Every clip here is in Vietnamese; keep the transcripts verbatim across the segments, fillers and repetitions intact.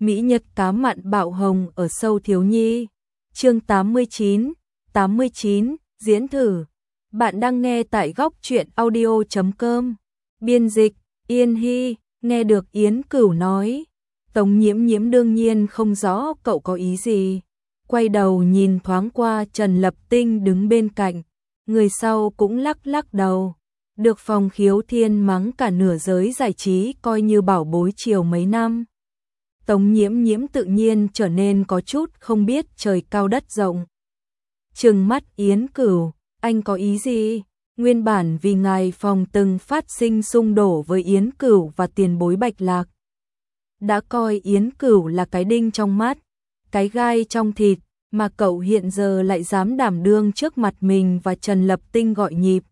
Mỹ Nhật cá mặn bạo hồng ở sâu thiếu nhi. Chương tám mươi chín, tám mươi chín, diễn thử. Bạn đang nghe tại góc truyện audio chấm com. Biên dịch, Yên Hy, nghe được Yến Cửu nói. Tống Nhiễm Nhiễm đương nhiên không rõ cậu có ý gì. Quay đầu nhìn thoáng qua Trần Lập Tinh đứng bên cạnh. Người sau cũng lắc lắc đầu. Được Phòng Khiếu Thiên mắng cả nửa giới giải trí coi như bảo bối chiều mấy năm. Tống Nhiễm Nhiễm tự nhiên trở nên có chút không biết trời cao đất rộng. Trừng mắt Yến Cửu, anh có ý gì? Nguyên bản vì ngài Phòng từng phát sinh xung đổ với Yến Cửu và tiền bối Bạch Lạc. Đã coi Yến Cửu là cái đinh trong mắt, cái gai trong thịt, mà cậu hiện giờ lại dám đảm đương trước mặt mình và Trần Lập Tinh gọi nhịp.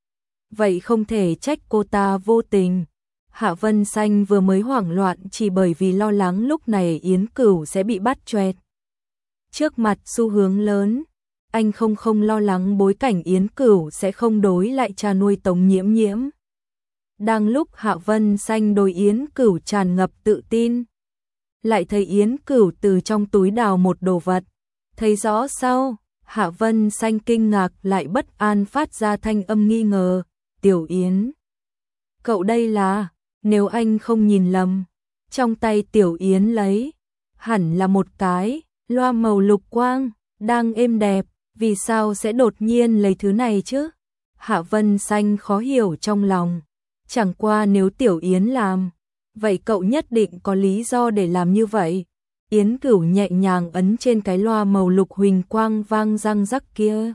Vậy không thể trách cô ta vô tình. Hạ Vân Xanh vừa mới hoảng loạn chỉ bởi vì lo lắng lúc này Yến Cửu sẽ bị bắt choẹt. Trước mặt xu hướng lớn, anh không không lo lắng bối cảnh Yến Cửu sẽ không đối lại cha nuôi Tống Nhiễm Nhiễm. Đang lúc Hạ Vân Xanh đối Yến Cửu tràn ngập tự tin, lại thấy Yến Cửu từ trong túi đào một đồ vật. Thấy rõ sau, Hạ Vân Xanh kinh ngạc lại bất an phát ra thanh âm nghi ngờ. Tiểu Yến, cậu đây là... Nếu anh không nhìn lầm, trong tay Tiểu Yến lấy, hẳn là một cái loa màu lục quang, đang êm đẹp, vì sao sẽ đột nhiên lấy thứ này chứ? Hạ Vân Xanh khó hiểu trong lòng, chẳng qua nếu Tiểu Yến làm, vậy cậu nhất định có lý do để làm như vậy. Yến Cửu nhẹ nhàng ấn trên cái loa màu lục huỳnh quang vang răng rắc kia.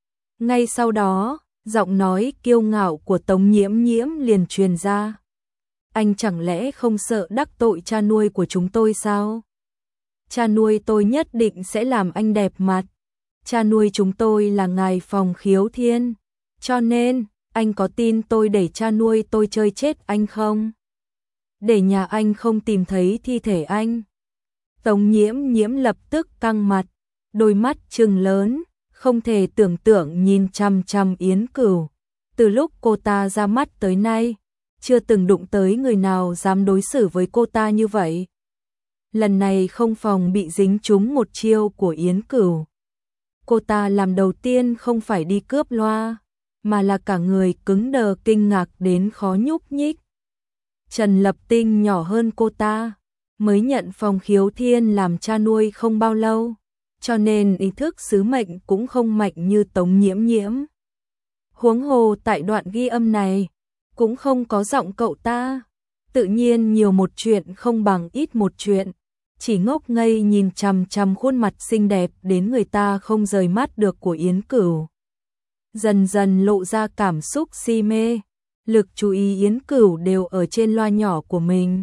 Ngay sau đó, giọng nói kiêu ngạo của Tống Nhiễm Nhiễm liền truyền ra. Anh chẳng lẽ không sợ đắc tội cha nuôi của chúng tôi sao? Cha nuôi tôi nhất định sẽ làm anh đẹp mặt. Cha nuôi chúng tôi là ngài Phòng Khiếu Thiên. Cho nên, anh có tin tôi để cha nuôi tôi chơi chết anh không? Để nhà anh không tìm thấy thi thể anh. Tống Nhiễm Nhiễm lập tức căng mặt, đôi mắt trừng lớn, không thể tưởng tượng nhìn chằm chằm Yến Cửu. Từ lúc cô ta ra mắt tới nay, chưa từng đụng tới người nào dám đối xử với cô ta như vậy. Lần này không phòng bị dính trúng một chiêu của Yến Cửu. Cô ta làm đầu tiên không phải đi cướp loa, mà là cả người cứng đờ kinh ngạc đến khó nhúc nhích. Trần Lập Tinh nhỏ hơn cô ta, mới nhận Phòng Khiếu Thiên làm cha nuôi không bao lâu, cho nên ý thức sứ mệnh cũng không mạnh như Tống Nhiễm Nhiễm. Huống hồ tại đoạn ghi âm này, cũng không có giọng cậu ta, tự nhiên nhiều một chuyện không bằng ít một chuyện, chỉ ngốc ngây nhìn chằm chằm khuôn mặt xinh đẹp đến người ta không rời mắt được của Yến Cửu. Dần dần lộ ra cảm xúc si mê, lực chú ý Yến Cửu đều ở trên loa nhỏ của mình.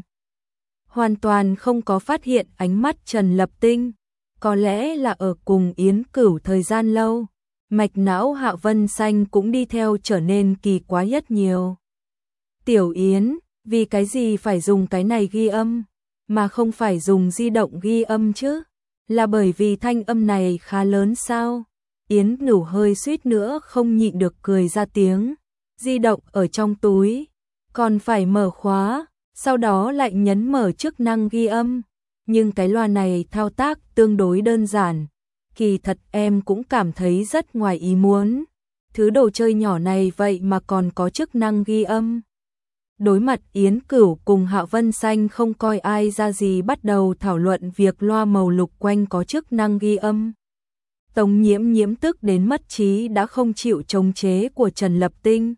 Hoàn toàn không có phát hiện ánh mắt Trần Lập Tinh, có lẽ là ở cùng Yến Cửu thời gian lâu, mạch não Hạ Vân Xanh cũng đi theo trở nên kỳ quái rất nhiều. Tiểu Yến, vì cái gì phải dùng cái này ghi âm, mà không phải dùng di động ghi âm chứ? Là bởi vì thanh âm này khá lớn sao? Yến Cửu hơi suýt nữa không nhịn được cười ra tiếng. Di động ở trong túi, còn phải mở khóa, sau đó lại nhấn mở chức năng ghi âm. Nhưng cái loa này thao tác tương đối đơn giản. Kỳ thật em cũng cảm thấy rất ngoài ý muốn. Thứ đồ chơi nhỏ này vậy mà còn có chức năng ghi âm. Đối mặt Yến Cửu cùng Hạ Vân Xanh không coi ai ra gì bắt đầu thảo luận việc loa màu lục quanh có chức năng ghi âm. Tống Nhiễm Nhiễm tức đến mất trí đã không chịu chống chế của Trần Lập Tinh.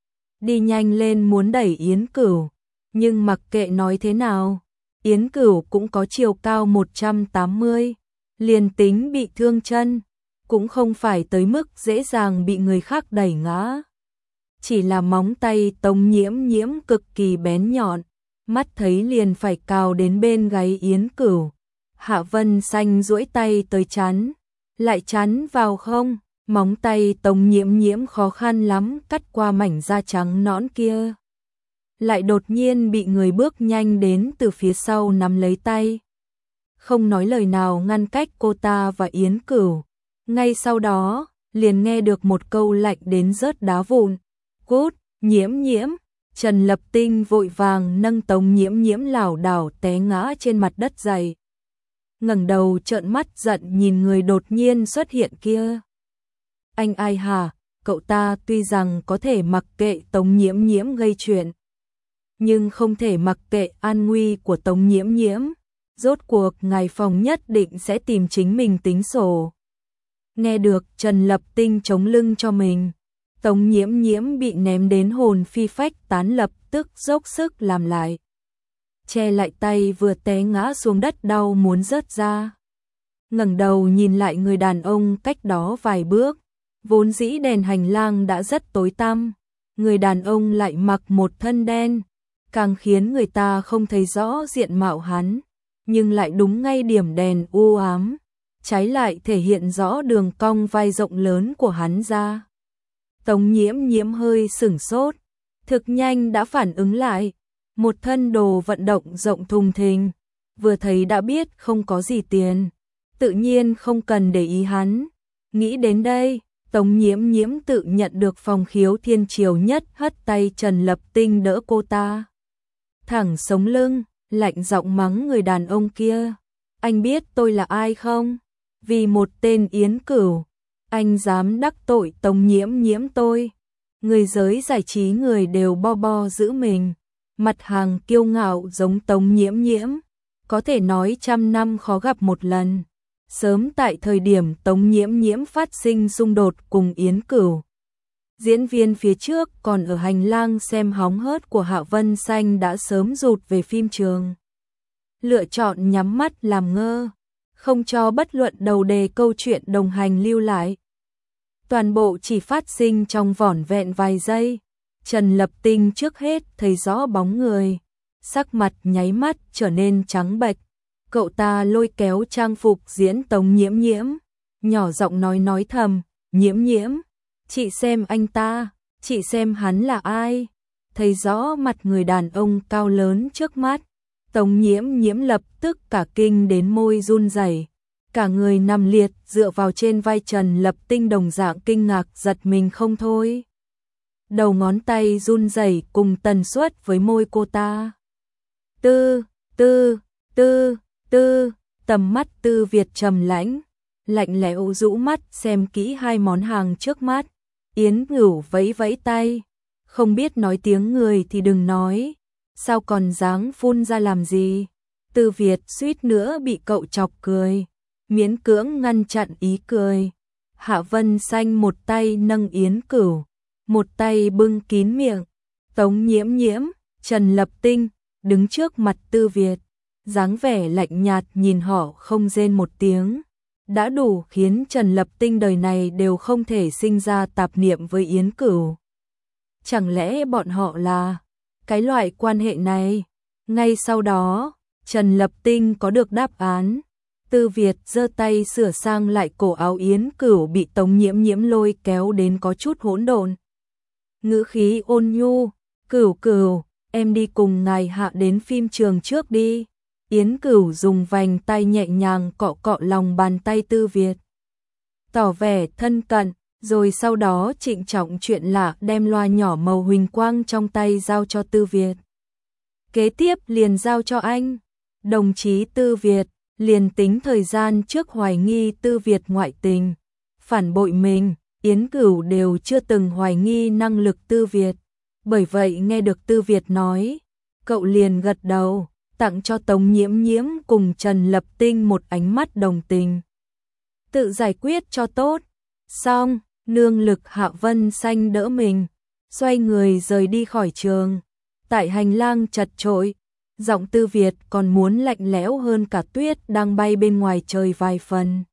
Đi nhanh lên muốn đẩy Yến Cửu, nhưng mặc kệ nói thế nào, Yến Cửu cũng có chiều cao một trăm tám mươi, liền tính bị thương chân, cũng không phải tới mức dễ dàng bị người khác đẩy ngã. Chỉ là móng tay Tống Nhiễm Nhiễm cực kỳ bén nhọn, mắt thấy liền phải cào đến bên gáy Yến Cửu. Hạ Vân Xanh duỗi tay tới chắn, lại chắn vào không, móng tay Tống Nhiễm Nhiễm khó khăn lắm cắt qua mảnh da trắng nõn kia. Lại đột nhiên bị người bước nhanh đến từ phía sau nắm lấy tay. Không nói lời nào ngăn cách cô ta và Yến Cửu. Ngay sau đó, liền nghe được một câu lạnh đến rớt đá vụn. Cút, Nhiễm Nhiễm. Trần Lập Tinh vội vàng nâng Tống Nhiễm Nhiễm lảo đảo té ngã trên mặt đất dày. ngẩng đầu trợn mắt giận nhìn người đột nhiên xuất hiện kia. Anh ai hả? Cậu ta tuy rằng có thể mặc kệ Tống Nhiễm Nhiễm gây chuyện, nhưng không thể mặc kệ an nguy của Tống Nhiễm Nhiễm. Rốt cuộc ngài Phòng nhất định sẽ tìm chính mình tính sổ. Nghe được Trần Lập Tinh chống lưng cho mình, Tống Nhiễm Nhiễm bị ném đến hồn phi phách tán, lập tức dốc sức làm lại. Che lại tay vừa té ngã xuống đất đau muốn rớt ra. Ngẩng đầu nhìn lại người đàn ông cách đó vài bước, vốn dĩ đèn hành lang đã rất tối tăm, người đàn ông lại mặc một thân đen, càng khiến người ta không thấy rõ diện mạo hắn, nhưng lại đúng ngay điểm đèn u ám, trái lại thể hiện rõ đường cong vai rộng lớn của hắn ra. Tống Nhiễm Nhiễm hơi sửng sốt, thực nhanh đã phản ứng lại, một thân đồ vận động rộng thùng thình, vừa thấy đã biết không có gì tiền, tự nhiên không cần để ý hắn. Nghĩ đến đây, Tống Nhiễm Nhiễm tự nhận được Phong Khiếu Thiên chiều nhất hất tay Trần Lập Tinh đỡ cô ta. Thẳng sống lưng, lạnh giọng mắng người đàn ông kia. Anh biết tôi là ai không? Vì một tên Yến Cửu, anh dám đắc tội Tống Nhiễm Nhiễm tôi. Người giới giải trí người đều bo bo giữ mình, mặt hàng kiêu ngạo giống Tống Nhiễm Nhiễm, có thể nói trăm năm khó gặp một lần. Sớm tại thời điểm Tống Nhiễm Nhiễm phát sinh xung đột cùng Yến Cửu, diễn viên phía trước còn ở hành lang xem hóng hớt của Hạ Vân Xanh đã sớm rụt về phim trường, lựa chọn nhắm mắt làm ngơ, không cho bất luận đầu đề câu chuyện đồng hành lưu lại. Toàn bộ chỉ phát sinh trong vỏn vẹn vài giây. Trần Lập Tinh trước hết thấy rõ bóng người, sắc mặt nháy mắt trở nên trắng bệch. Cậu ta lôi kéo trang phục diễn Tống Nhiễm Nhiễm, nhỏ giọng nói nói thầm, Nhiễm Nhiễm, chị xem anh ta, chị xem hắn là ai. Thấy rõ mặt người đàn ông cao lớn trước mắt, Tống Nhiễm Nhiễm lập tức cả kinh đến môi run rẩy, cả người nằm liệt dựa vào trên vai Trần Lập Tinh, đồng dạng kinh ngạc giật mình không thôi. Đầu ngón tay run rẩy cùng tần suất với môi cô ta. Tư, tư, tư, tư, tầm mắt Tư Việt trầm lãnh, lạnh lẽo rũ mắt xem kỹ hai món hàng trước mắt. Yến Cửu vẫy vẫy tay, không biết nói tiếng người thì đừng nói, sao còn dáng phun ra làm gì. Tư Việt suýt nữa bị cậu chọc cười, miễn cưỡng ngăn chặn ý cười. Hạ Vân Xanh một tay nâng Yến Cửu, một tay bưng kín miệng. Tống Nhiễm Nhiễm, Trần Lập Tinh đứng trước mặt Tư Việt, dáng vẻ lạnh nhạt nhìn họ không rên một tiếng, đã đủ khiến Trần Lập Tinh đời này đều không thể sinh ra tạp niệm với Yến Cửu. Chẳng lẽ bọn họ là cái loại quan hệ này? Ngay sau đó, Trần Lập Tinh có được đáp án. Tư Việt giơ tay sửa sang lại cổ áo Yến Cửu bị Tống Nhiễm Nhiễm lôi kéo đến có chút hỗn độn. Ngữ khí ôn nhu, Cửu Cửu, em đi cùng ngài Hạ đến phim trường trước đi. Yến Cửu dùng vành tay nhẹ nhàng cọ cọ lòng bàn tay Tư Việt, tỏ vẻ thân cận, rồi sau đó trịnh trọng chuyện lạ đem loa nhỏ màu huỳnh quang trong tay giao cho Tư Việt. Kế tiếp liền giao cho anh. Đồng chí Tư Việt, liền tính thời gian trước hoài nghi Tư Việt ngoại tình, phản bội mình, Yến Cửu đều chưa từng hoài nghi năng lực Tư Việt. Bởi vậy nghe được Tư Việt nói, cậu liền gật đầu, tặng cho Tống Nhiễm Nhiễm cùng Trần Lập Tinh một ánh mắt đồng tình. Tự giải quyết cho tốt. Xong, nương lực Hạ Vân Xanh đỡ mình, xoay người rời đi khỏi trường. Tại hành lang chật chội, giọng Tư Việt còn muốn lạnh lẽo hơn cả tuyết đang bay bên ngoài trời vài phần.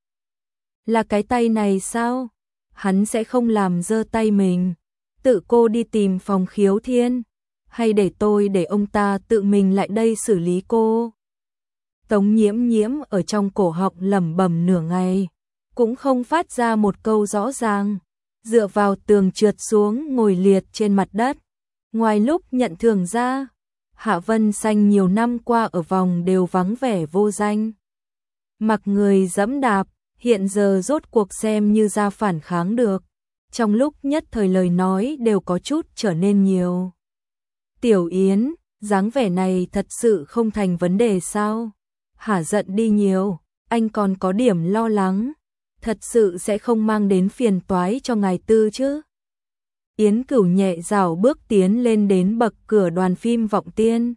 Là cái tay này sao? Hắn sẽ không làm dơ tay mình, tự cô đi tìm Phong Khiếu Thiên, hay để tôi để ông ta tự mình lại đây xử lý cô? Tống Nhiễm Nhiễm ở trong cổ họng lẩm bẩm nửa ngày, cũng không phát ra một câu rõ ràng, dựa vào tường trượt xuống ngồi liệt trên mặt đất. Ngoài lúc nhận thưởng ra, Hạ Vân Xanh nhiều năm qua ở vòng đều vắng vẻ vô danh. Mặc người dẫm đạp, hiện giờ rốt cuộc xem như ra phản kháng được. Trong lúc nhất thời lời nói đều có chút trở nên nhiều. Tiểu Yến, dáng vẻ này thật sự không thành vấn đề sao? Hả giận đi nhiều. anh còn có điểm lo lắng, thật sự sẽ không mang đến phiền toái cho ngài Tư chứ? Yến Cửu nhẹ dào bước tiến lên đến bậc cửa đoàn phim Vọng Tiên.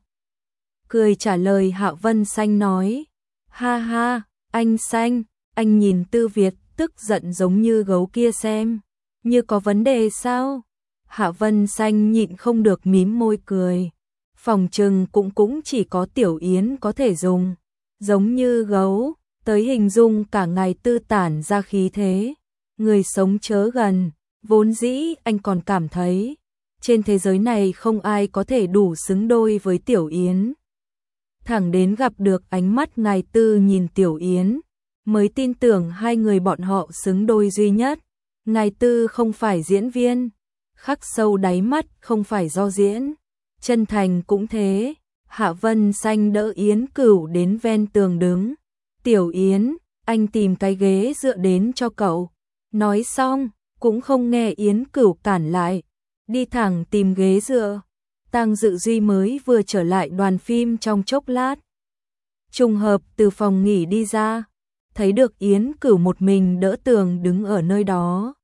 Cười trả lời Hạ Vân Xanh nói, ha ha, anh Xanh, anh nhìn Tư Việt tức giận giống như gấu kia xem, như có vấn đề sao? Hạ Vân Xanh nhịn không được mím môi cười, phòng trừng cũng cũng chỉ có Tiểu Yến có thể dùng, giống như gấu, tới hình dung cả ngài Tư tản ra khí thế, người sống chớ gần, vốn dĩ anh còn cảm thấy, trên thế giới này không ai có thể đủ xứng đôi với Tiểu Yến. Thẳng đến gặp được ánh mắt ngài Tư nhìn Tiểu Yến, mới tin tưởng hai người bọn họ xứng đôi duy nhất. Ngài Tư không phải diễn viên, khắc sâu đáy mắt không phải do diễn, chân thành cũng thế. Hạ Vân Xanh đỡ Yến Cửu đến ven tường đứng. Tiểu Yến, anh tìm cái ghế dựa đến cho cậu. Nói xong, cũng không nghe Yến Cửu cản lại, đi thẳng tìm ghế dựa. Tang Dự Duy mới vừa trở lại đoàn phim trong chốc lát. Trùng hợp từ phòng nghỉ đi ra, thấy được Yến Cửu một mình đỡ tường đứng ở nơi đó.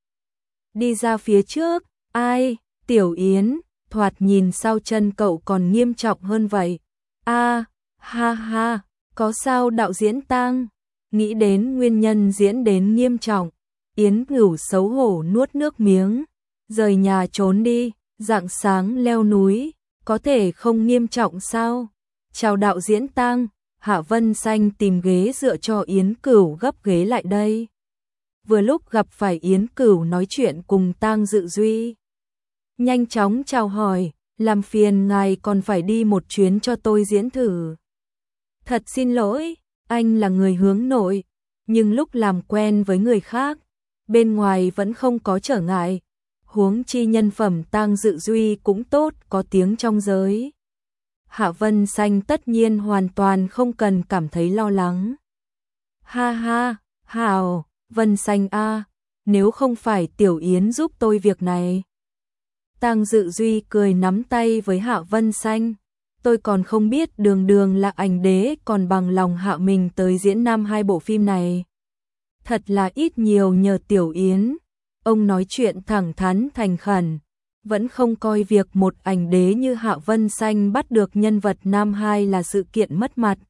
Đi ra phía trước, ai, Tiểu Yến, thoạt nhìn sao chân cậu còn nghiêm trọng hơn vậy. A, à, ha ha, có sao đạo diễn Tang? Nghĩ đến nguyên nhân diễn đến nghiêm trọng, Yến Cửu xấu hổ nuốt nước miếng, rời nhà trốn đi, rạng sáng leo núi, có thể không nghiêm trọng sao? Chào đạo diễn Tang. Hạ Vân Xanh tìm ghế dựa cho Yến Cửu gấp ghế lại đây. Vừa lúc gặp phải Yến Cửu nói chuyện cùng Tang Dự Duy. Nhanh chóng chào hỏi, làm phiền ngài còn phải đi một chuyến cho tôi diễn thử. Thật xin lỗi, anh là người hướng nội, nhưng lúc làm quen với người khác, bên ngoài vẫn không có trở ngại. Huống chi nhân phẩm Tang Dự Duy cũng tốt, có tiếng trong giới. Hạ Vân Xanh tất nhiên hoàn toàn không cần cảm thấy lo lắng. Ha ha, hào, Vân Xanh a, nếu không phải Tiểu Yến giúp tôi việc này. Tang Dự Duy cười nắm tay với Hạ Vân Xanh. Tôi còn không biết đường đường là ảnh đế còn bằng lòng hạ mình tới diễn nam hai bộ phim này. Thật là ít nhiều nhờ Tiểu Yến. Ông nói chuyện thẳng thắn thành khẩn. Vẫn không coi việc một ảnh đế như Hạ Vân Xanh bắt được nhân vật nam hai là sự kiện mất mặt.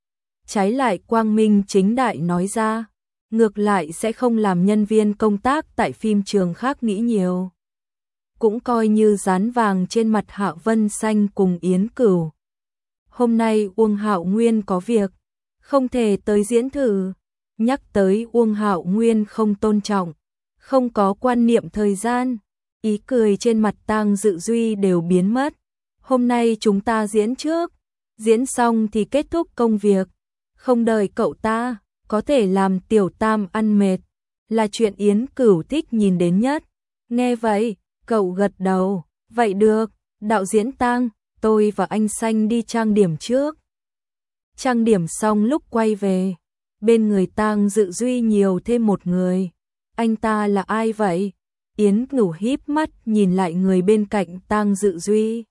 Trái lại quang minh chính đại nói ra, ngược lại sẽ không làm nhân viên công tác tại phim trường khác nghĩ nhiều. Cũng coi như dán vàng trên mặt Hạ Vân Xanh cùng Yến Cửu. Hôm nay Uông Hạo Nguyên có việc, không thể tới diễn thử. Nhắc tới Uông Hạo Nguyên không tôn trọng, không có quan niệm thời gian. Ý cười trên mặt Tang Dự Duy đều biến mất. Hôm nay chúng ta diễn trước, diễn xong thì kết thúc công việc. Không đợi cậu ta, có thể làm Tiểu Tam ăn mệt, là chuyện Yến Cửu thích nhìn đến nhất. Nghe vậy, cậu gật đầu, vậy được, đạo diễn Tang, tôi và anh Xanh đi trang điểm trước. Trang điểm xong lúc quay về, bên người Tang Dự Duy nhiều thêm một người. Anh ta là ai vậy? Yến Cửu híp mắt nhìn lại người bên cạnh Tang Dự Duy.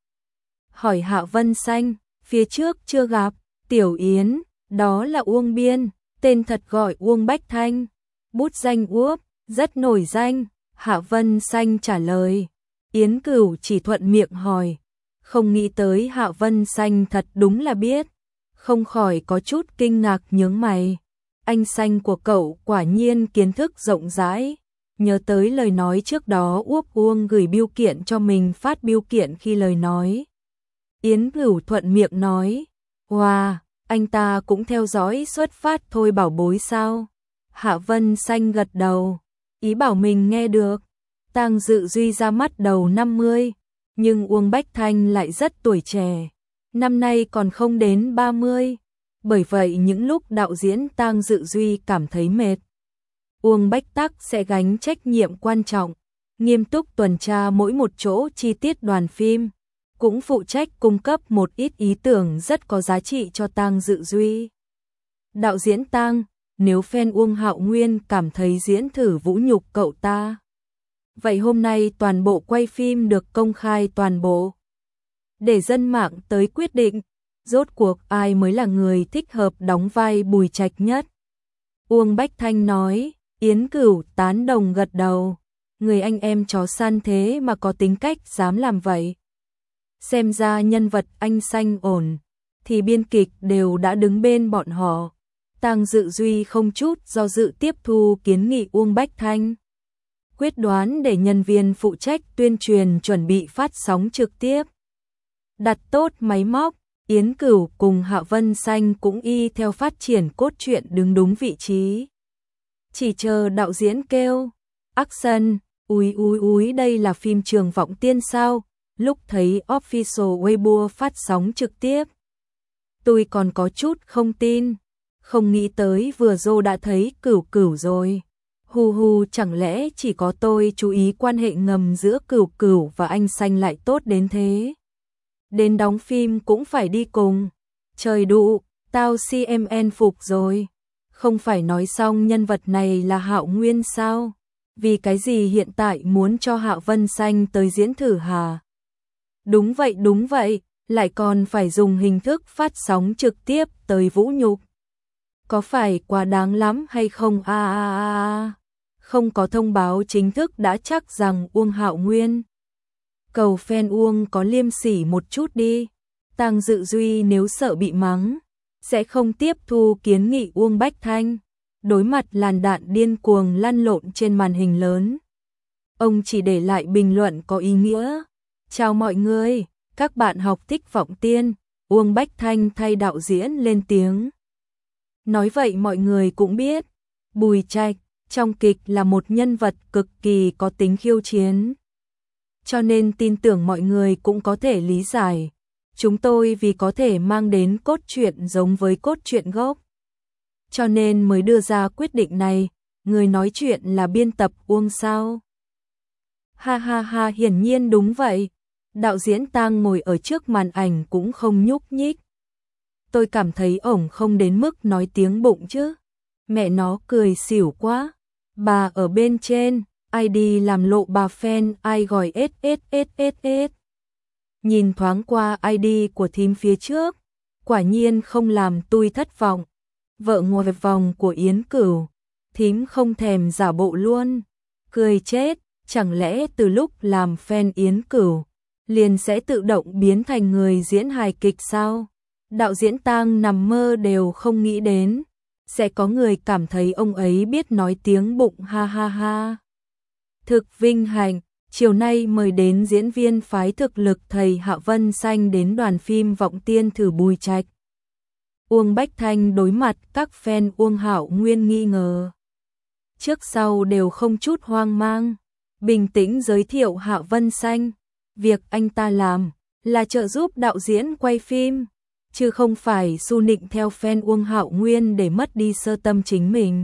Hỏi Hạ Vân Xanh, phía trước chưa gặp, Tiểu Yến, đó là Uông Biên, tên thật gọi Uông Bách Thanh, bút danh Uốc, rất nổi danh. Hạ Vân Xanh trả lời. Yến Cửu chỉ thuận miệng hỏi, không nghĩ tới Hạ Vân Xanh thật đúng là biết, không khỏi có chút kinh ngạc nhướng mày. Anh Xanh của cậu quả nhiên kiến thức rộng rãi. Nhớ tới lời nói trước đó Uốc Uông gửi bưu kiện cho mình phát bưu kiện khi lời nói. Yến Cửu thuận miệng nói, wow, anh ta cũng theo dõi xuất phát thôi bảo bối sao? Hạ Vân Xanh gật đầu, ý bảo mình nghe được. Tang Dự Duy ra mắt đầu năm mươi, nhưng Uông Bách Thanh lại rất tuổi trẻ, năm nay còn không đến ba mươi. Bởi vậy những lúc đạo diễn Tang Dự Duy cảm thấy mệt, Uông Bách Tắc sẽ gánh trách nhiệm quan trọng, nghiêm túc tuần tra mỗi một chỗ chi tiết đoàn phim, cũng phụ trách cung cấp một ít ý tưởng rất có giá trị cho Tang Dự Duy. Đạo diễn Tang, nếu fan Uông Hạo Nguyên cảm thấy diễn thử vũ nhục cậu ta, vậy hôm nay toàn bộ quay phim được công khai toàn bộ, để dân mạng tới quyết định, rốt cuộc ai mới là người thích hợp đóng vai Bùi Trạch nhất. Uông Bách Thanh nói, Yến Cửu tán đồng gật đầu. Người anh em chó săn thế mà có tính cách dám làm vậy. Xem ra nhân vật anh xanh ổn, thì biên kịch đều đã đứng bên bọn họ. Tang Dự Duy không chút do dự tiếp thu kiến nghị Uông Bách Thanh. Quyết đoán để nhân viên phụ trách tuyên truyền chuẩn bị phát sóng trực tiếp. Đặt tốt máy móc, Yến Cửu cùng Hạ Vân Xanh cũng y theo phát triển cốt truyện đứng đúng vị trí. Chỉ chờ đạo diễn kêu, action, úi úi úi đây là phim Trường Vọng Tiên sao, lúc thấy official Weibo phát sóng trực tiếp. Tôi còn có chút không tin, không nghĩ tới vừa rồi đã thấy Cửu Cửu rồi. Hù hù chẳng lẽ chỉ có tôi chú ý quan hệ ngầm giữa Cửu Cửu và anh Xanh lại tốt đến thế. Đến đóng phim cũng phải đi cùng. Trời đụ, tao xê em en phục rồi. Không phải nói xong nhân vật này là Hạo Nguyên sao? Vì cái gì hiện tại muốn cho Hạo Vân Xanh tới diễn thử hả? Đúng vậy đúng vậy, lại còn phải dùng hình thức phát sóng trực tiếp tới vũ nhục. Có phải quá đáng lắm hay không a a a? Không có thông báo chính thức đã chắc rằng Uông Hạo Nguyên. Cầu fan Uông có liêm sỉ một chút đi. Tang Dự Duy nếu sợ bị mắng, sẽ không tiếp thu kiến nghị Uông Bách Thanh. Đối mặt làn đạn điên cuồng lăn lộn trên màn hình lớn, ông chỉ để lại bình luận có ý nghĩa. Chào mọi người, các bạn học thích Vọng Tiên. Uông Bách Thanh thay đạo diễn lên tiếng. Nói vậy mọi người cũng biết, Bùi Trạch trong kịch là một nhân vật cực kỳ có tính khiêu chiến. Cho nên tin tưởng mọi người cũng có thể lý giải. Chúng tôi vì có thể mang đến cốt truyện giống với cốt truyện gốc, cho nên mới đưa ra quyết định này. Người nói chuyện là biên tập Uông sao? Ha ha ha, hiển nhiên đúng vậy. Đạo diễn Tang ngồi ở trước màn ảnh cũng không nhúc nhích. Tôi cảm thấy ổng không đến mức nói tiếng bụng chứ. Mẹ nó cười xỉu quá. Bà ở bên trên, ai đi làm lộ bà fan ai gọi ét ét ét ét ét. Nhìn thoáng qua i đê của thím phía trước, quả nhiên không làm tôi thất vọng. Vợ ngồi về vòng của Yến Cửu, thím không thèm giả bộ luôn. Cười chết, chẳng lẽ từ lúc làm fan Yến Cửu, liền sẽ tự động biến thành người diễn hài kịch sao? Đạo diễn Tang nằm mơ đều không nghĩ đến, sẽ có người cảm thấy ông ấy biết nói tiếng bụng ha ha ha. Thực vinh hạnh, chiều nay mời đến diễn viên phái thực lực thầy Hạ Vân Xanh đến đoàn phim Vọng Tiên thử Bùi Trạch. Uông Bách Thanh đối mặt các fan Uông Hạo Nguyên nghi ngờ. Trước sau đều không chút hoang mang, bình tĩnh giới thiệu Hạ Vân Xanh. Việc anh ta làm là trợ giúp đạo diễn quay phim, chứ không phải su nịnh theo fan Uông Hạo Nguyên để mất đi sơ tâm chính mình.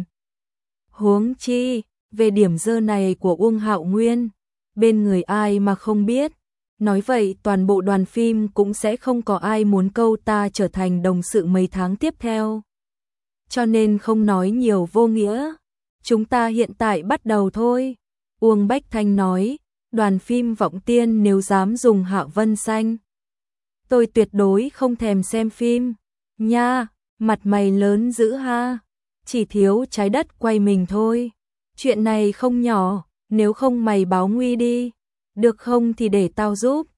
Huống chi, về điểm dơ này của Uông Hạo Nguyên, bên người ai mà không biết. Nói vậy toàn bộ đoàn phim cũng sẽ không có ai muốn câu ta trở thành đồng sự mấy tháng tiếp theo. Cho nên không nói nhiều vô nghĩa. Chúng ta hiện tại bắt đầu thôi. Uông Bách Thanh nói, đoàn phim Vọng Tiên nếu dám dùng Hạ Vân Xanh, tôi tuyệt đối không thèm xem phim. Nha, mặt mày lớn dữ ha. Chỉ thiếu trái đất quay mình thôi. Chuyện này không nhỏ, nếu không mày báo nguy đi. Được không thì để tao giúp.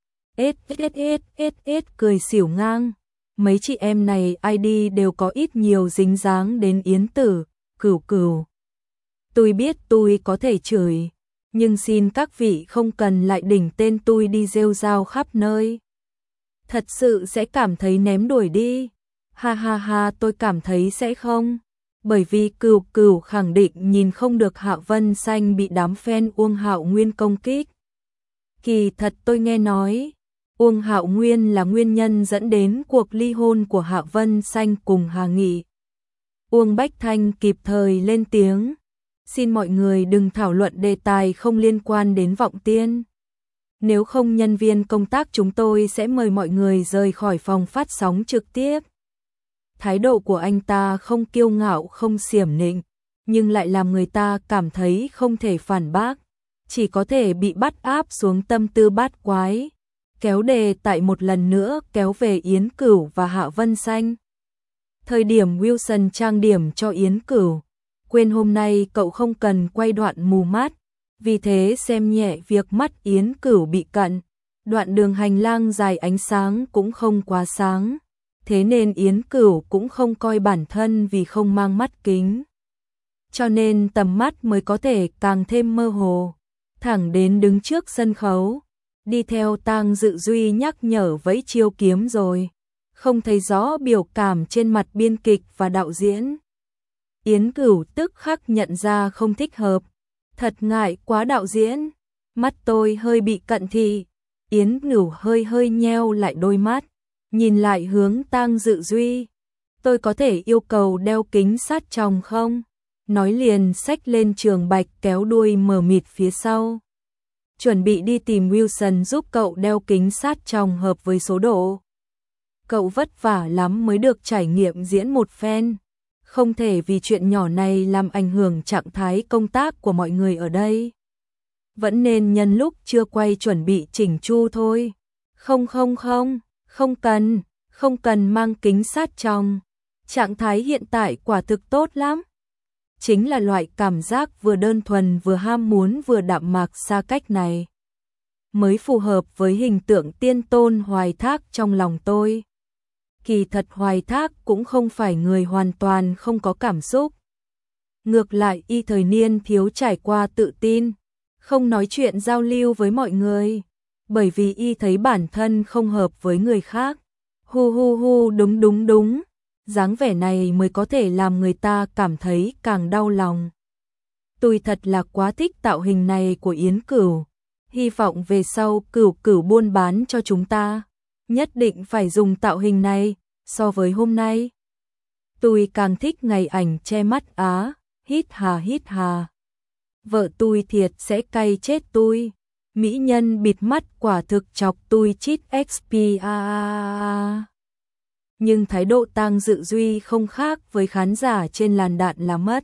Ết ết ết ết ết cười xỉu ngang. Mấy chị em này i đê đều có ít nhiều dính dáng đến Yến Tử, Cửu Cửu. Tôi biết tôi có thể chửi, nhưng xin các vị không cần lại đỉnh tên tôi đi rêu rao khắp nơi. Thật sự sẽ cảm thấy ném đuổi đi. Ha ha ha, tôi cảm thấy sẽ không. Bởi vì Cửu Cửu khẳng định nhìn không được Hạ Vân Xanh bị đám fan Uông Hạo Nguyên công kích. Kỳ thật tôi nghe nói, Uông Hạo Nguyên là nguyên nhân dẫn đến cuộc ly hôn của Hạ Vân Xanh cùng Hà Nghị. Uông Bách Thanh kịp thời lên tiếng, xin mọi người đừng thảo luận đề tài không liên quan đến Vọng Tiên. Nếu không nhân viên công tác chúng tôi sẽ mời mọi người rời khỏi phòng phát sóng trực tiếp. Thái độ của anh ta không kiêu ngạo không xiểm nịnh, nhưng lại làm người ta cảm thấy không thể phản bác, chỉ có thể bị bắt áp xuống tâm tư bát quái, kéo đề tại một lần nữa kéo về Yến Cửu và Hạ Vân Xanh. Thời điểm Wilson trang điểm cho Yến Cửu, quên hôm nay cậu không cần quay đoạn mù mắt, vì thế xem nhẹ việc mắt Yến Cửu bị cận. Đoạn đường hành lang dài ánh sáng cũng không quá sáng, thế nên Yến Cửu cũng không coi bản thân vì không mang mắt kính. Cho nên tầm mắt mới có thể càng thêm mơ hồ. Thẳng đến đứng trước sân khấu, đi theo Tang Dự Duy nhắc nhở vẫy chiêu kiếm rồi, không thấy rõ biểu cảm trên mặt biên kịch và đạo diễn. Yến Cửu tức khắc nhận ra không thích hợp, thật ngại quá đạo diễn, mắt tôi hơi bị cận thị. Yến Cửu hơi hơi nheo lại đôi mắt, nhìn lại hướng Tang Dự Duy. Tôi có thể yêu cầu đeo kính sát tròng không? Nói liền xách lên trường bạch kéo đuôi mờ mịt phía sau. Chuẩn bị đi tìm Wilson giúp cậu đeo kính sát tròng hợp với số độ. Cậu vất vả lắm mới được trải nghiệm diễn một phen. Không thể vì chuyện nhỏ này làm ảnh hưởng trạng thái công tác của mọi người ở đây. Vẫn nên nhân lúc chưa quay chuẩn bị chỉnh chu thôi. Không không không, không cần, không cần mang kính sát tròng. Trạng thái hiện tại quả thực tốt lắm. Chính là loại cảm giác vừa đơn thuần vừa ham muốn vừa đạm mạc xa cách này. Mới phù hợp với hình tượng tiên tôn Hoài Thác trong lòng tôi. Kỳ thật Hoài Thác cũng không phải người hoàn toàn không có cảm xúc. Ngược lại y thời niên thiếu trải qua tự tin, không nói chuyện giao lưu với mọi người, bởi vì y thấy bản thân không hợp với người khác. Hu hu hu đúng đúng đúng, dáng vẻ này mới có thể làm người ta cảm thấy càng đau lòng. Tôi thật là quá thích tạo hình này của Yến Cửu, hy vọng về sau Cửu Cửu buôn bán cho chúng ta, nhất định phải dùng tạo hình này, so với hôm nay. Tôi càng thích ngày ảnh che mắt á, hít hà hít hà. Vợ tôi thiệt sẽ cay chết tôi. Mỹ nhân bịt mắt quả thực chọc tôi chít ích pê a. Nhưng thái độ Tang Dự Duy không khác với khán giả trên làn đạn là mất.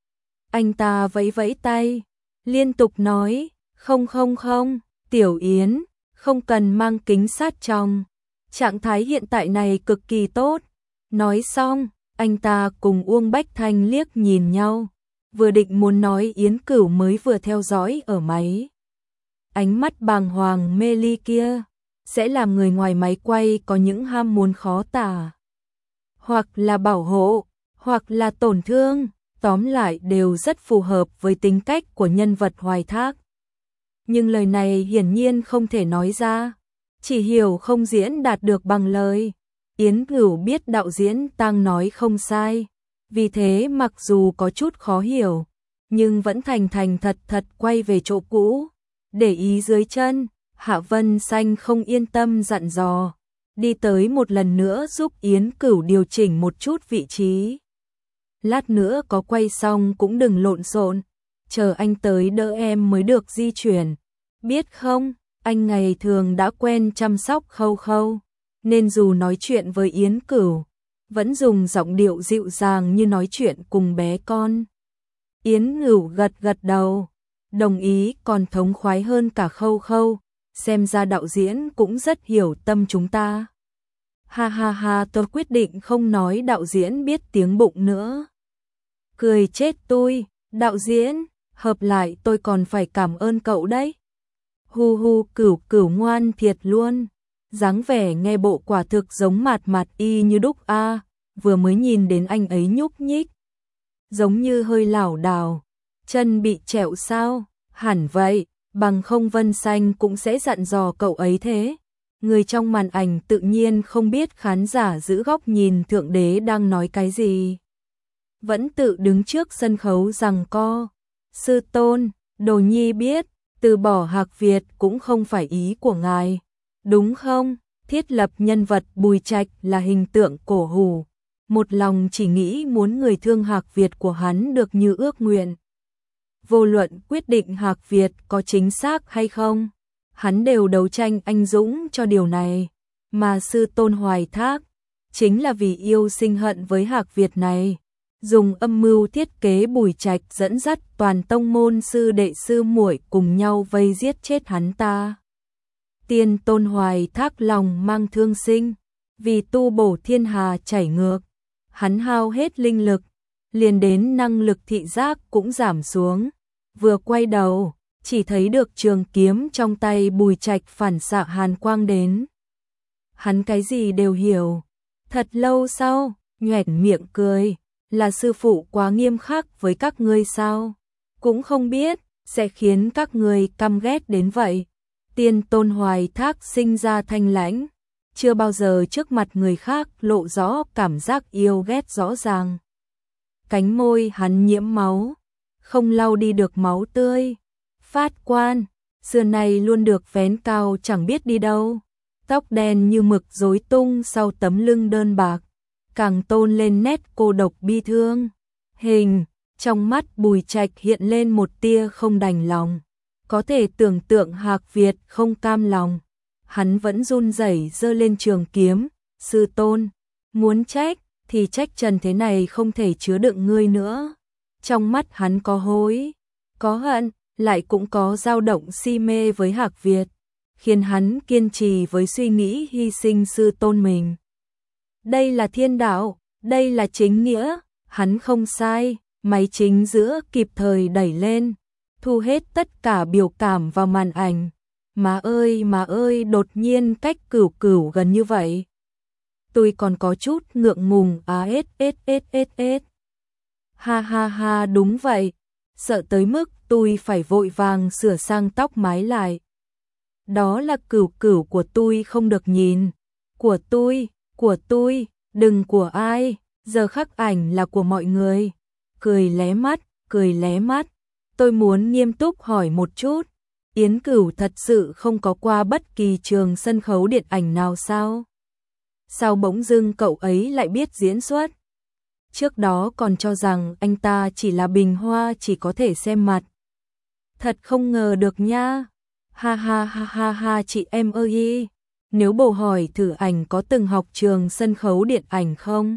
Anh ta vẫy vẫy tay, liên tục nói, không không không, Tiểu Yến, không cần mang kính sát tròng. Trạng thái hiện tại này cực kỳ tốt. Nói xong, anh ta cùng Uông Bách Thanh liếc nhìn nhau, vừa định muốn nói Yến Cửu mới vừa theo dõi ở máy. Ánh mắt bàng hoàng mê ly kia, sẽ làm người ngoài máy quay có những ham muốn khó tả. Hoặc là bảo hộ, hoặc là tổn thương, tóm lại đều rất phù hợp với tính cách của nhân vật Hoài Thác. Nhưng lời này hiển nhiên không thể nói ra, chỉ hiểu không diễn đạt được bằng lời. Yến Cửu biết đạo diễn Tang nói không sai, vì thế mặc dù có chút khó hiểu, nhưng vẫn thành thành thật thật quay về chỗ cũ. Để ý dưới chân, Hạ Vân Xanh không yên tâm dặn dò, đi tới một lần nữa giúp Yến Cửu điều chỉnh một chút vị trí. Lát nữa có quay xong cũng đừng lộn xộn, chờ anh tới đỡ em mới được di chuyển. Biết không, anh ngày thường đã quen chăm sóc Khâu Khâu, nên dù nói chuyện với Yến Cửu, vẫn dùng giọng điệu dịu dàng như nói chuyện cùng bé con. Yến Cửu gật gật đầu, đồng ý, còn thống khoái hơn cả Khâu Khâu, xem ra đạo diễn cũng rất hiểu tâm chúng ta. Ha ha ha, tôi quyết định không nói đạo diễn biết tiếng bụng nữa. Cười chết tôi, đạo diễn, hợp lại tôi còn phải cảm ơn cậu đấy. Hu hu, Cửu Cửu ngoan thiệt luôn. Dáng vẻ nghe bộ quả thực giống mạt mạt y như đúc a, vừa mới nhìn đến anh ấy nhúc nhích, giống như hơi lảo đảo, chân bị trẹo sao? Hẳn vậy, bằng không Vân Xanh cũng sẽ dặn dò cậu ấy thế. Người trong màn ảnh tự nhiên không biết khán giả giữ góc nhìn thượng đế đang nói cái gì, vẫn tự đứng trước sân khấu giằng co. Sư tôn, Đồ Nhi biết, từ bỏ Hạc Việt cũng không phải ý của ngài, đúng không? Thiết lập nhân vật Bùi Trạch là hình tượng cổ hủ, một lòng chỉ nghĩ muốn người thương Hạc Việt của hắn được như ước nguyện. Vô luận quyết định Hạc Việt có chính xác hay không, hắn đều đấu tranh anh dũng cho điều này, mà sư tôn Hoài Thác chính là vì yêu sinh hận với Hạc Việt này, dùng âm mưu thiết kế Bùi Trạch dẫn dắt toàn tông môn sư đệ sư muội cùng nhau vây giết chết hắn ta. Tiên tôn Hoài Thác lòng mang thương sinh, vì tu bổ thiên hà chảy ngược, hắn hao hết linh lực, liền đến năng lực thị giác cũng giảm xuống. Vừa quay đầu, chỉ thấy được trường kiếm trong tay Bùi Trạch phản xạ hàn quang đến. Hắn cái gì đều hiểu. Thật lâu sau, nhoẻn miệng cười, là sư phụ quá nghiêm khắc với các ngươi sao? Cũng không biết, sẽ khiến các ngươi căm ghét đến vậy. Tiên Tôn Hoài Thác sinh ra thanh lãnh, chưa bao giờ trước mặt người khác lộ rõ cảm giác yêu ghét rõ ràng. Cánh môi hắn nhiễm máu, không lau đi được máu tươi. Phát quan, xưa nay luôn được vén cao chẳng biết đi đâu. Tóc đen như mực rối tung sau tấm lưng đơn bạc, càng tôn lên nét cô độc bi thương. Hình, trong mắt Bùi Trạch hiện lên một tia không đành lòng. Có thể tưởng tượng Hạc Việt không cam lòng. Hắn vẫn run rẩy giơ lên trường kiếm. Sư tôn, muốn trách thì trách trần thế này không thể chứa đựng ngươi nữa. Trong mắt hắn có hối, có hận, lại cũng có dao động si mê với Hạc Việt, khiến hắn kiên trì với suy nghĩ hy sinh sư tôn mình. Đây là thiên đạo, đây là chính nghĩa, hắn không sai. Máy chính giữa kịp thời đẩy lên, thu hết tất cả biểu cảm vào màn ảnh. Má ơi má ơi, đột nhiên cách Cửu Cửu gần như vậy. Tôi còn có chút ngượng ngùng. À ết ết ết ết ết. Ha ha ha, đúng vậy. Sợ tới mức tôi phải vội vàng sửa sang tóc mái lại. Đó là Cửu Cửu của tôi, không được nhìn. Của tôi, của tôi, đừng của ai. Giờ khắc ảnh là của mọi người. Cười lé mắt, cười lé mắt. Tôi muốn nghiêm túc hỏi một chút. Yến Cửu thật sự không có qua bất kỳ trường sân khấu điện ảnh nào sao? Sao bỗng dưng cậu ấy lại biết diễn xuất? Trước đó còn cho rằng anh ta chỉ là bình hoa, chỉ có thể xem mặt. Thật không ngờ được nha. Ha ha ha ha ha, chị em ơi. Nếu bầu hỏi thử ảnh có từng học trường sân khấu điện ảnh không?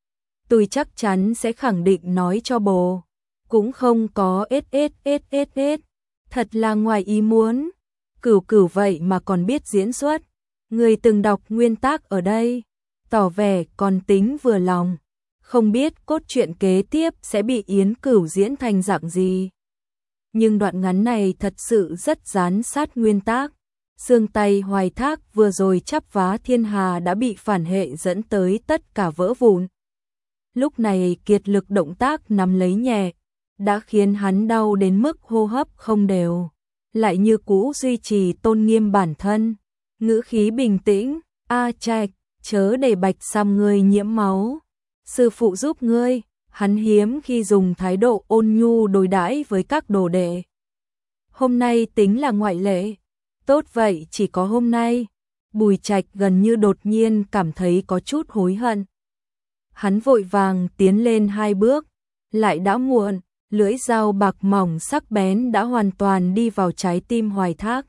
Tôi chắc chắn sẽ khẳng định nói cho bồ. Cũng không có. Ết ết ết ết ết. Thật là ngoài ý muốn. Cửu Cửu vậy mà còn biết diễn xuất. Người từng đọc nguyên tác ở đây, tỏ vẻ còn tính vừa lòng. Không biết cốt truyện kế tiếp sẽ bị Yến Cửu diễn thành dạng gì. Nhưng đoạn ngắn này thật sự rất dán sát nguyên tác. Xương tay Hoài Thác vừa rồi chắp vá thiên hà đã bị phản hệ dẫn tới tất cả vỡ vụn. Lúc này kiệt lực động tác nắm lấy nhẹ, đã khiến hắn đau đến mức hô hấp không đều. Lại như cũ duy trì tôn nghiêm bản thân, ngữ khí bình tĩnh. A Trạch, chớ để Bạch Sam ngươi nhiễm máu. Sư phụ giúp ngươi. Hắn hiếm khi dùng thái độ ôn nhu đối đãi với các đồ đệ. Hôm nay tính là ngoại lệ. Tốt vậy, chỉ có hôm nay. Bùi Trạch gần như đột nhiên cảm thấy có chút hối hận. Hắn vội vàng tiến lên hai bước, lại đã muộn. Lưỡi dao bạc mỏng sắc bén đã hoàn toàn đi vào trái tim Hoài Thác.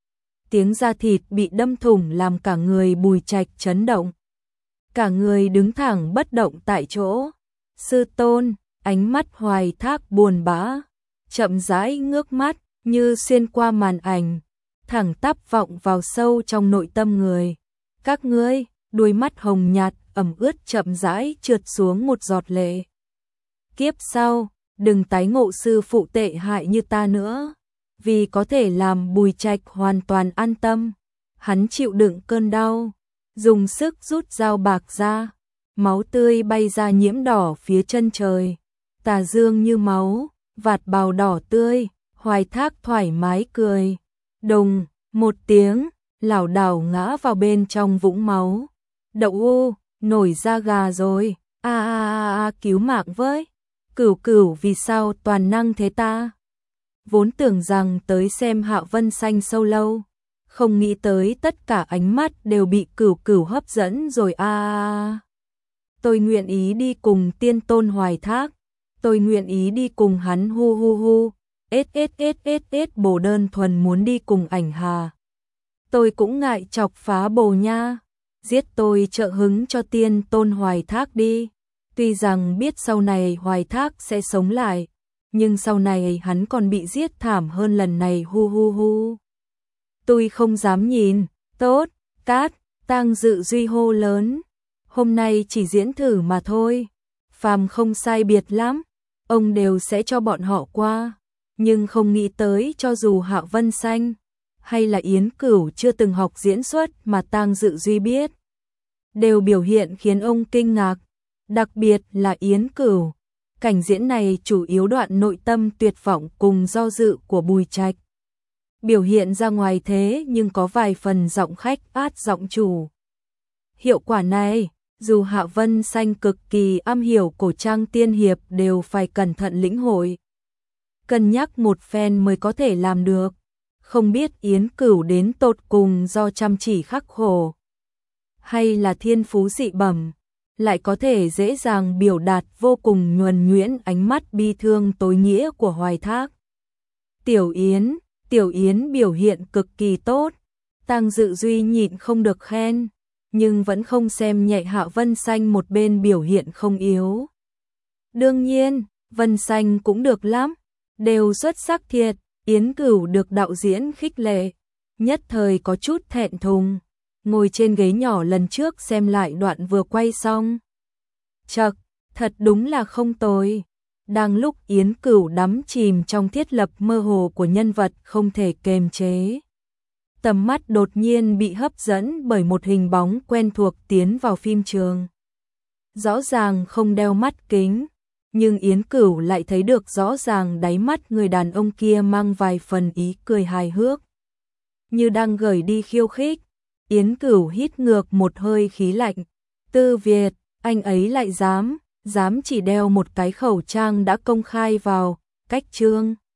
Tiếng da thịt bị đâm thủng làm cả người Bùi Trạch chấn động. Cả người đứng thẳng bất động tại chỗ. Sư tôn, ánh mắt Hoài Thác buồn bã, chậm rãi ngước mắt, như xuyên qua màn ảnh, thẳng tắp vọng vào sâu trong nội tâm người. Các ngươi, đuôi mắt hồng nhạt, ẩm ướt chậm rãi trượt xuống một giọt lệ. Kiếp sau, đừng tái ngộ sư phụ tệ hại như ta nữa. Vì có thể làm Bùi Trạch hoàn toàn an tâm, hắn chịu đựng cơn đau, dùng sức rút dao bạc ra. Máu tươi bay ra nhiễm đỏ phía chân trời. Tà dương như máu, vạt bào đỏ tươi. Hoài Thác thoải mái cười. Đùng, một tiếng, lảo đảo ngã vào bên trong vũng máu. Đậu u, nổi da gà rồi. A a a a, cứu mạng với. Cửu Cửu vì sao toàn năng thế ta? Vốn tưởng rằng tới xem Hạ Vân Xanh sâu lâu, không nghĩ tới tất cả ánh mắt đều bị Cửu Cửu hấp dẫn rồi. A a a. Tôi nguyện ý đi cùng Tiên Tôn Hoài Thác. Tôi nguyện ý đi cùng hắn. Hu hu hu. Ết ết ết ết ết. Bồ đơn thuần muốn đi cùng ảnh hà. Tôi cũng ngại chọc phá bồ nha. Giết tôi trợ hứng cho Tiên Tôn Hoài Thác đi. Tuy rằng biết sau này Hoài Thác sẽ sống lại, nhưng sau này hắn còn bị giết thảm hơn lần này. Hu hu hu. Tôi không dám nhìn. Tốt, cát, Tang Dự Duy hô lớn. hôm nay chỉ diễn thử mà thôi. Phàm không sai biệt lắm, ông đều sẽ cho bọn họ qua. Nhưng không nghĩ tới cho dù Hạ Vân Sanh hay là Yến Cửu chưa từng học diễn xuất mà Tang Dự Duy biết, đều biểu hiện khiến ông kinh ngạc, đặc biệt là Yến Cửu. Cảnh diễn này chủ yếu đoạn nội tâm tuyệt vọng cùng do dự của Bùi Trạch. Biểu hiện ra ngoài thế nhưng có vài phần giọng khách át giọng chủ. Hiệu quả này, dù Hạ Vân Sanh cực kỳ am hiểu cổ trang tiên hiệp đều phải cẩn thận lĩnh hội. Cân nhắc một phen mới có thể làm được. Không biết Yến Cửu đến tột cùng do chăm chỉ khắc khổ, hay là thiên phú dị bẩm, lại có thể dễ dàng biểu đạt vô cùng nhuần nhuyễn ánh mắt bi thương tối nghĩa của Hoài Thác. Tiểu Yến, Tiểu Yến biểu hiện cực kỳ tốt, Tang Dự Duy nhịn không được khen, nhưng vẫn không xem nhẹ Hạ Vân Sanh một bên biểu hiện không yếu. Đương nhiên, Vân Sanh cũng được lắm, đều xuất sắc thiệt. Yến Cửu được đạo diễn khích lệ, nhất thời có chút thẹn thùng, ngồi trên ghế nhỏ lần trước xem lại đoạn vừa quay xong. Chậc, thật đúng là không tồi. Đang lúc Yến Cửu đắm chìm trong thiết lập mơ hồ của nhân vật không thể kềm chế, tầm mắt đột nhiên bị hấp dẫn bởi một hình bóng quen thuộc tiến vào phim trường. Rõ ràng không đeo mắt kính, nhưng Yến Cửu lại thấy được rõ ràng đáy mắt người đàn ông kia mang vài phần ý cười hài hước, như đang gửi đi khiêu khích. Yến Cửu hít ngược một hơi khí lạnh. Tư Việt, anh ấy lại dám, dám chỉ đeo một cái khẩu trang đã công khai vào cách chương.